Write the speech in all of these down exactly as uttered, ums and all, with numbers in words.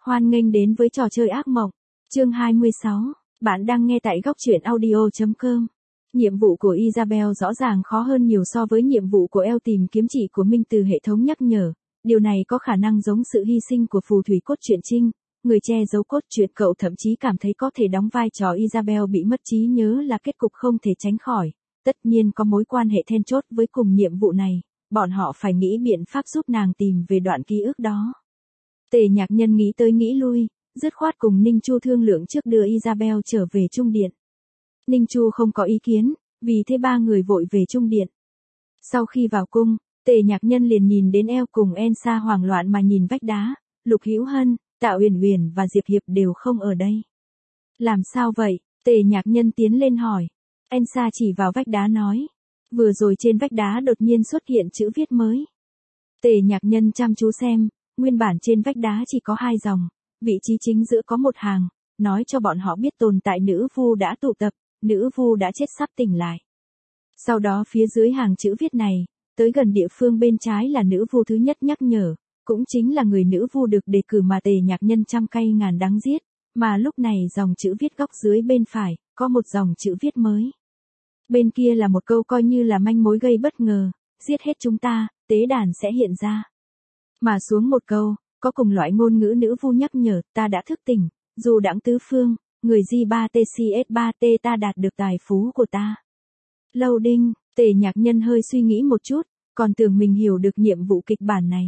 Hoan nghênh đến với trò chơi ác mộng. Chương hai mươi sáu. Bạn đang nghe tại góc truyện audio chấm com. Nhiệm vụ của Isabel rõ ràng khó hơn nhiều so với nhiệm vụ của Elle tìm kiếm chị của Minh từ hệ thống nhắc nhở. Điều này có khả năng giống sự hy sinh của phù thủy cốt truyện Trinh, người che giấu cốt truyện. Cậu thậm chí cảm thấy có thể đóng vai trò Isabel bị mất trí nhớ là kết cục không thể tránh khỏi. Tất nhiên có mối quan hệ then chốt với cùng nhiệm vụ này, bọn họ phải nghĩ biện pháp giúp nàng tìm về đoạn ký ức đó. Tề Nhạc Nhân nghĩ tới nghĩ lui, dứt khoát cùng Ninh Chu thương lượng trước đưa Isabel trở về Trung Điện. Ninh Chu không có ý kiến, vì thế ba người vội về Trung Điện. Sau khi vào cung, Tề Nhạc Nhân liền nhìn đến Elle cùng Elsa hoảng loạn mà nhìn vách đá, Lục Hữu Hân, Tạ Uyển Uyển và Diệp Hiệp đều không ở đây. Làm sao vậy? Tề Nhạc Nhân tiến lên hỏi. Elsa chỉ vào vách đá nói. Vừa rồi trên vách đá đột nhiên xuất hiện chữ viết mới. Tề Nhạc Nhân chăm chú xem, nguyên bản trên vách đá chỉ có hai dòng, vị trí chính giữa có một hàng, nói cho bọn họ biết tồn tại nữ vu đã tụ tập, nữ vu đã chết sắp tỉnh lại. Sau đó phía dưới hàng chữ viết này, tới gần địa phương bên trái là nữ vu thứ nhất nhắc nhở, cũng chính là người nữ vu được đề cử mà Tề Nhạc Nhân trăm cay ngàn đắng giết, mà lúc này dòng chữ viết góc dưới bên phải, có một dòng chữ viết mới. Bên kia là một câu coi như là manh mối gây bất ngờ, giết hết chúng ta, tế đàn sẽ hiện ra. Mà xuống một câu, có cùng loại ngôn ngữ nữ vu nhắc nhở, ta đã thức tỉnh, dù đãng tứ phương, người G ba T C S ba T ta đạt được tài phú của ta. Loading, Tề Nhạc Nhân hơi suy nghĩ một chút, còn tưởng mình hiểu được nhiệm vụ kịch bản này.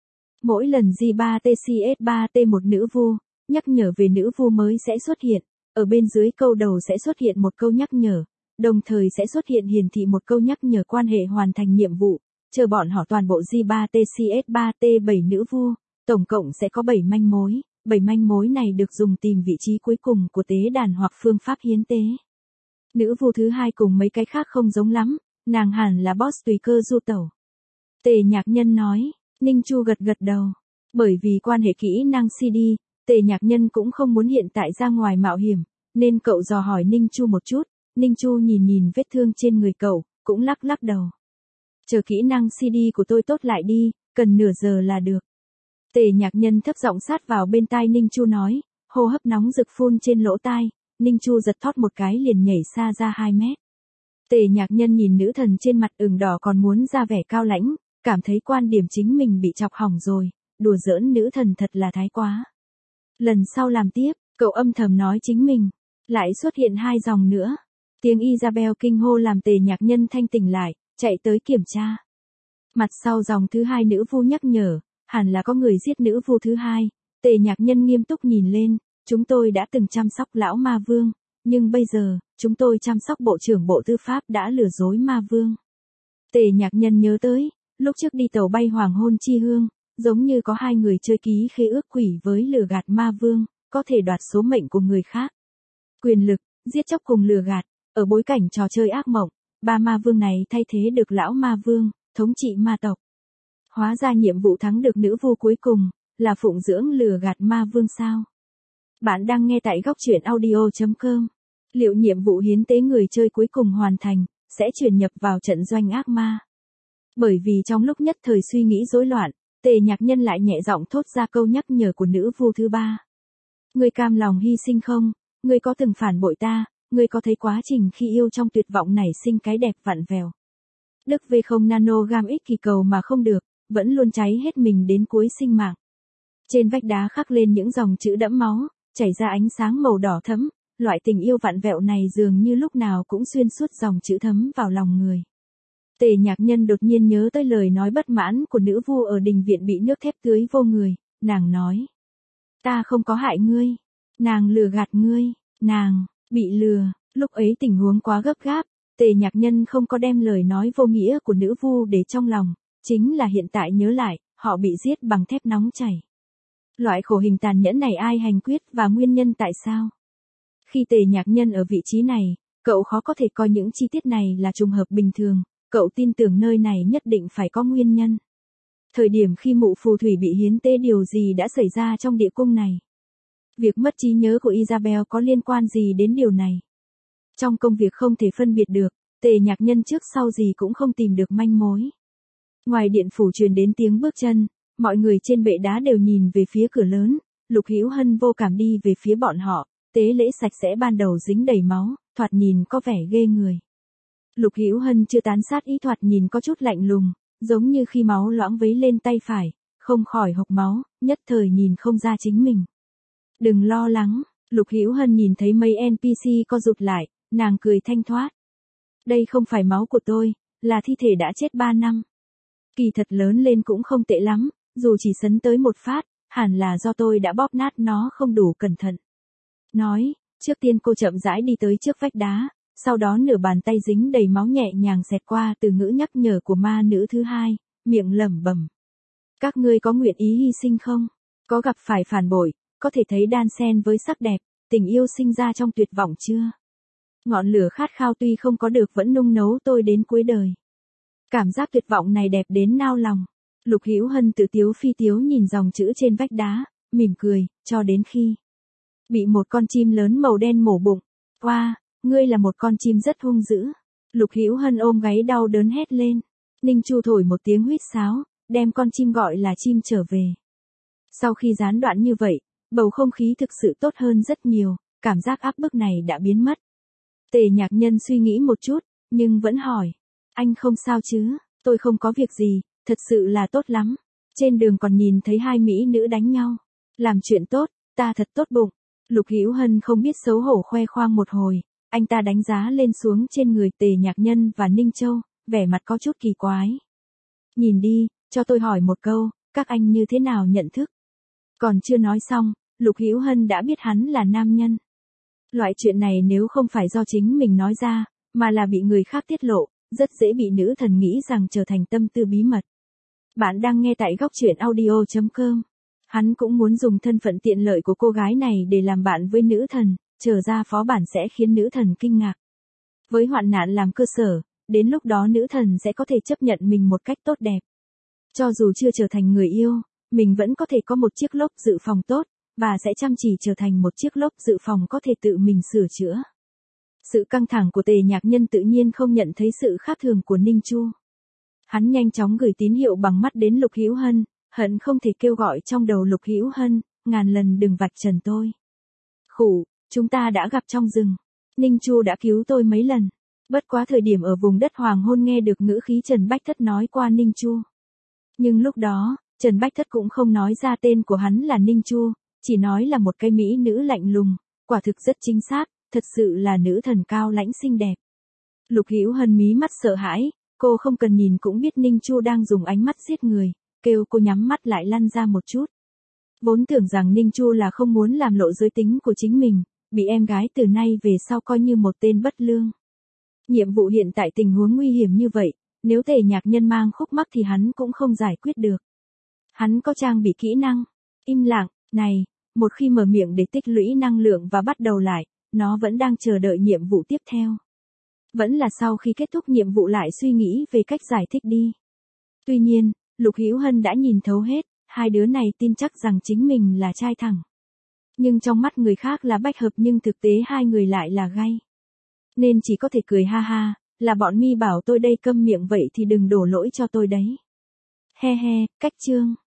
Mỗi lần G ba T C S ba T một nữ vu, nhắc nhở về nữ vu mới sẽ xuất hiện, ở bên dưới câu đầu sẽ xuất hiện một câu nhắc nhở, đồng thời sẽ xuất hiện hiển thị một câu nhắc nhở quan hệ hoàn thành nhiệm vụ. Chờ bọn họ toàn bộ G ba T C S ba T bảy nữ vu, tổng cộng sẽ có bảy manh mối, bảy manh mối này được dùng tìm vị trí cuối cùng của tế đàn hoặc phương pháp hiến tế. Nữ vu thứ hai cùng mấy cái khác không giống lắm, nàng hẳn là boss tùy cơ du tẩu. Tề Nhạc Nhân nói, Ninh Chu gật gật đầu, bởi vì quan hệ kỹ năng xê đê, Tề Nhạc Nhân cũng không muốn hiện tại ra ngoài mạo hiểm, nên cậu dò hỏi Ninh Chu một chút, Ninh Chu nhìn nhìn vết thương trên người cậu, cũng lắc lắc đầu. Chờ kỹ năng xê đê của tôi tốt lại đi, cần nửa giờ là được. Tề Nhạc Nhân thấp giọng sát vào bên tai Ninh Chu nói, hô hấp nóng rực phun trên lỗ tai, Ninh Chu giật thót một cái liền nhảy xa ra hai mét. Tề Nhạc Nhân nhìn nữ thần trên mặt ửng đỏ còn muốn ra vẻ cao lãnh, cảm thấy quan điểm chính mình bị chọc hỏng rồi, đùa giỡn nữ thần thật là thái quá. Lần sau làm tiếp, cậu âm thầm nói chính mình, lại xuất hiện hai dòng nữa. Tiếng Isabel kinh hô làm Tề Nhạc Nhân thanh tỉnh lại, chạy tới kiểm tra. Mặt sau dòng thứ hai nữ vu nhắc nhở, hẳn là có người giết nữ vu thứ hai. Tề Nhạc Nhân nghiêm túc nhìn lên, chúng tôi đã từng chăm sóc lão ma vương, nhưng bây giờ, chúng tôi chăm sóc bộ trưởng bộ tư pháp đã lừa dối ma vương. Tề Nhạc Nhân nhớ tới, lúc trước đi tàu bay hoàng hôn chi hương, giống như có hai người chơi ký khế ước quỷ với lừa gạt ma vương, có thể đoạt số mệnh của người khác. Quyền lực, giết chóc cùng lừa gạt, ở bối cảnh trò chơi ác mộng, ba ma vương này thay thế được lão ma vương, thống trị ma tộc. Hóa ra nhiệm vụ thắng được nữ vu cuối cùng, là phụng dưỡng lừa gạt ma vương sao? Bạn đang nghe tại góc truyện audio chấm com. Liệu nhiệm vụ hiến tế người chơi cuối cùng hoàn thành, sẽ chuyển nhập vào trận doanh ác ma? Bởi vì trong lúc nhất thời suy nghĩ rối loạn, Tề Nhạc Nhân lại nhẹ giọng thốt ra câu nhắc nhở của nữ vu thứ ba. Ngươi cam lòng hy sinh không? Ngươi có từng phản bội ta? Ngươi có thấy quá trình khi yêu trong tuyệt vọng nảy sinh cái đẹp vặn vẹo? Đức V không nano gam ích kỳ cầu mà không được, vẫn luôn cháy hết mình đến cuối sinh mạng. Trên vách đá khắc lên những dòng chữ đẫm máu, chảy ra ánh sáng màu đỏ thẫm, loại tình yêu vặn vẹo này dường như lúc nào cũng xuyên suốt dòng chữ thấm vào lòng người. Tề Nhạc Nhân đột nhiên nhớ tới lời nói bất mãn của nữ vu ở đình viện bị nước thép tưới vô người, nàng nói. Ta không có hại ngươi, nàng lừa gạt ngươi, nàng, bị lừa, lúc ấy tình huống quá gấp gáp, Tề Nhạc Nhân không có đem lời nói vô nghĩa của nữ vu để trong lòng, chính là hiện tại nhớ lại, họ bị giết bằng thép nóng chảy. Loại khổ hình tàn nhẫn này ai hành quyết và nguyên nhân tại sao? Khi Tề Nhạc Nhân ở vị trí này, cậu khó có thể coi những chi tiết này là trùng hợp bình thường, cậu tin tưởng nơi này nhất định phải có nguyên nhân. Thời điểm khi mụ phù thủy bị hiến tế điều gì đã xảy ra trong địa cung này? Việc mất trí nhớ của Isabel có liên quan gì đến điều này? Trong công việc không thể phân biệt được, Tề Nhạc Nhân trước sau gì cũng không tìm được manh mối. Ngoài điện phủ truyền đến tiếng bước chân, mọi người trên bệ đá đều nhìn về phía cửa lớn, Lục Hữu Hân vô cảm đi về phía bọn họ, tế lễ sạch sẽ ban đầu dính đầy máu, thoạt nhìn có vẻ ghê người. Lục Hữu Hân chưa tán sát ý, thoạt nhìn có chút lạnh lùng, giống như khi máu loãng vấy lên tay phải, không khỏi hộc máu, nhất thời nhìn không ra chính mình. Đừng lo lắng, Lục Hữu Hân nhìn thấy mấy en pê xê co rụt lại, nàng cười thanh thoát. Đây không phải máu của tôi, là thi thể đã chết ba năm. Kỳ thật lớn lên cũng không tệ lắm, dù chỉ sấn tới một phát, hẳn là do tôi đã bóp nát nó không đủ cẩn thận. Nói, trước tiên cô chậm rãi đi tới trước vách đá, sau đó nửa bàn tay dính đầy máu nhẹ nhàng xẹt qua từ ngữ nhắc nhở của ma nữ thứ hai, miệng lẩm bẩm. Các ngươi có nguyện ý hy sinh không? Có gặp phải phản bội, có thể thấy đan xen với sắc đẹp, tình yêu sinh ra trong tuyệt vọng chưa? Ngọn lửa khát khao tuy không có được vẫn nung nấu tôi đến cuối đời. Cảm giác tuyệt vọng này đẹp đến nao lòng. Lục Hữu Hân tự tiếu phi tiếu nhìn dòng chữ trên vách đá, mỉm cười, cho đến khi bị một con chim lớn màu đen mổ bụng. Oa, wow, ngươi là một con chim rất hung dữ. Lục Hữu Hân ôm gáy đau đớn hét lên. Ninh Chu thổi một tiếng huýt sáo, đem con chim gọi là chim trở về. Sau khi gián đoạn như vậy, bầu không khí thực sự tốt hơn rất nhiều, cảm giác áp bức này đã biến mất. Tề Nhạc Nhân suy nghĩ một chút, nhưng vẫn hỏi. Anh không sao chứ? Tôi không có việc gì, thật sự là tốt lắm. Trên đường còn nhìn thấy hai mỹ nữ đánh nhau. Làm chuyện tốt, ta thật tốt bụng. Lục Hữu Hân không biết xấu hổ khoe khoang một hồi, anh ta đánh giá lên xuống trên người Tề Nhạc Nhân và Ninh Châu, vẻ mặt có chút kỳ quái. Nhìn đi, cho tôi hỏi một câu, các anh như thế nào nhận thức? Còn chưa nói xong, Lục Hữu Hân đã biết hắn là nam nhân. Loại chuyện này nếu không phải do chính mình nói ra, mà là bị người khác tiết lộ, rất dễ bị nữ thần nghĩ rằng trở thành tâm tư bí mật. Bạn đang nghe tại góc truyện audio chấm com. Hắn cũng muốn dùng thân phận tiện lợi của cô gái này để làm bạn với nữ thần, trở ra phó bản sẽ khiến nữ thần kinh ngạc. Với hoạn nạn làm cơ sở, đến lúc đó nữ thần sẽ có thể chấp nhận mình một cách tốt đẹp. Cho dù chưa trở thành người yêu, mình vẫn có thể có một chiếc lốp dự phòng tốt, và sẽ chăm chỉ trở thành một chiếc lốp dự phòng có thể tự mình sửa chữa. Sự căng thẳng của Tề Nhạc Nhân tự nhiên không nhận thấy sự khác thường của Ninh Chu. Hắn nhanh chóng gửi tín hiệu bằng mắt đến Lục Hữu Hân, hận không thể kêu gọi trong đầu Lục Hữu Hân, ngàn lần đừng vạch trần tôi. Khủ, chúng ta đã gặp trong rừng. Ninh Chu đã cứu tôi mấy lần. Bất quá thời điểm ở vùng đất hoàng hôn nghe được ngữ khí Trần Bách Thất nói qua Ninh Chu. Nhưng lúc đó, Trần Bách Thất cũng không nói ra tên của hắn là Ninh Chu, chỉ nói là một cái mỹ nữ lạnh lùng, quả thực rất chính xác, thật sự là nữ thần cao lãnh xinh đẹp. Lục Hữu Hân mí mắt sợ hãi, cô không cần nhìn cũng biết Ninh Chu đang dùng ánh mắt giết người, kêu cô nhắm mắt lại lăn ra một chút. Vốn tưởng rằng Ninh Chu là không muốn làm lộ giới tính của chính mình, bị em gái từ nay về sau coi như một tên bất lương. Nhiệm vụ hiện tại tình huống nguy hiểm như vậy, nếu Tề Nhạc Nhân mang khúc mắc thì hắn cũng không giải quyết được. Hắn có trang bị kỹ năng, im lặng, này, một khi mở miệng để tích lũy năng lượng và bắt đầu lại, nó vẫn đang chờ đợi nhiệm vụ tiếp theo. Vẫn là sau khi kết thúc nhiệm vụ lại suy nghĩ về cách giải thích đi. Tuy nhiên, Lục Hữu Hân đã nhìn thấu hết, hai đứa này tin chắc rằng chính mình là trai thẳng. Nhưng trong mắt người khác là bách hợp nhưng thực tế hai người lại là gay. Nên chỉ có thể cười ha ha, là bọn mi bảo tôi đây câm miệng vậy thì đừng đổ lỗi cho tôi đấy. He he, cách chương.